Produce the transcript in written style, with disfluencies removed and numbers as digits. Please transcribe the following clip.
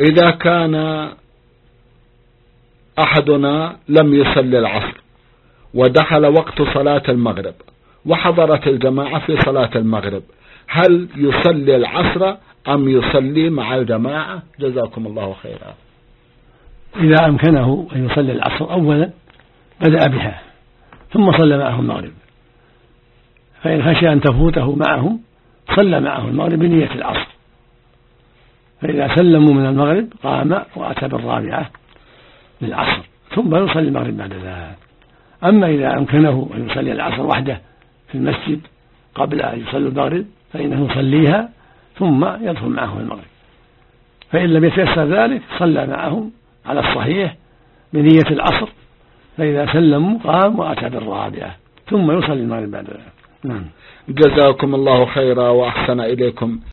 إذا كان أحدنا لم يصلي العصر ودخل وقت صلاة المغرب وحضرت الجماعة في صلاة المغرب، هل يصلي العصر أم يصلي مع الجماعة؟ جزاكم الله خيرا. إذا أمكنه أن يصلي العصر أولا بدأ بها ثم صلى معهم المغرب، فإن خشي أن تفوته معهم صلى معهم المغرب بنية العصر، فإذا سلموا من المغرب قام وأتى بالرابعة للعصر ثم يصلي المغرب بعد ذلك. أما إذا أمكنه أن يصلي العصر وحده في المسجد قبل أن يصلي المغرب فإنه يصليها ثم يدخل معهم المغرب، فإن لم يتيسر ذلك صلى معهم على الصحيح بنية العصر، فإذا سلموا قام وأتى بالرابعة ثم يصلي المغرب بعد ذلك. جزاكم الله خيرا وأحسن إليكم.